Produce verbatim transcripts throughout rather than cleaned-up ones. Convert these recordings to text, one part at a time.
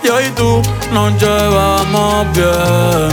yo y tú nos llevamos bien.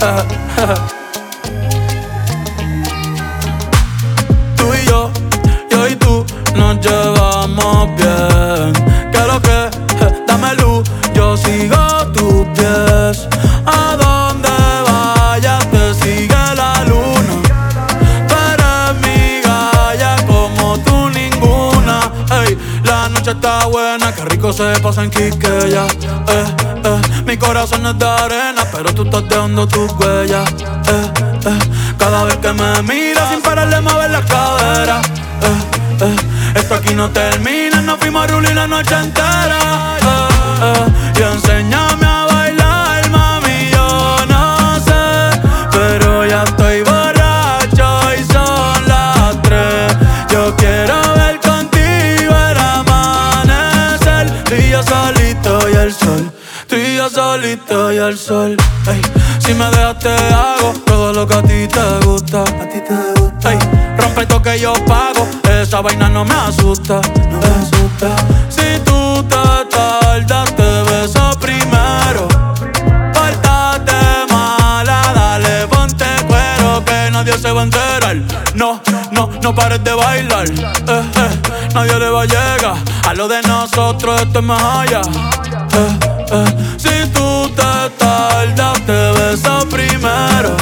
Tú y yo, yo y tú nos llevamos bien. ¿Qué lo que? Dame luz, yo sigo tus pies. A donde vayas te sigue la luna. Tú eres mi galla como tú ninguna. Ey, la noche está buena, qué rico se pasa en Quiqueya. Eh, eh, mi corazón es de arena, pero tú estás dejando tus huellas. Eh, eh, cada vez que me miras sin pararle mover la cadera. Eh, eh, esto aquí no termina, nos fuimos a rulir la noche entera. Eh, eh, y enséñame a bailar, mami, yo no sé, pero ya estoy borracho y son las tres. Yo quiero ver contigo el amanecer. Tú y yo solito y el sol, tú y yo solito y el sol. Ey, si me dejas te hago todo lo que a ti te gusta. A ti te gusta. Ey, rompe todo que yo pago, esa vaina no me asusta. No me asusta. Si tú te tardas te beso primero. Pórtate mala, dale ponte cuero que nadie se va a enterar. No, no, no pares de bailar. Eh, eh, nadie le va a llegar a lo de nosotros, esto es más allá. Eh, eh, si tú te tardas te beso primero.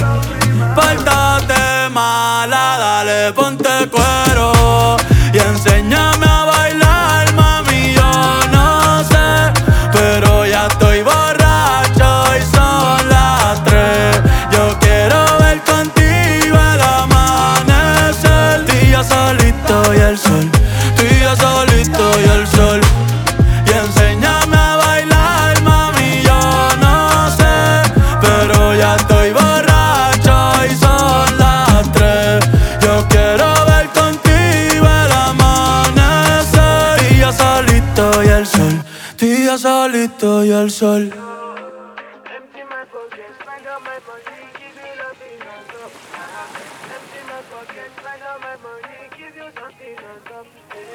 Pórtate mala, dale ponte cuero y enséñame a bailar, mami, yo no sé, pero ya estoy borracho y son las tres. Yo quiero ver contigo el amanecer. Tú y yo solito y el sol, tú y yo solito y el sol. Y enséñame a bailar, mami, yo no sé, pero ya estoy borracho y son las tres. Yo quiero ver contigo el amanecer. Tú y yo solito y el sol, tú y yo solito y el sol. Empty my pocket, spend all my money, give you nothing on top. Empty my pocket, spend all my money, give you nothing on top.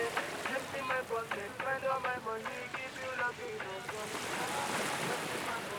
Empty my pocket, spend all my money, give you nothing on top.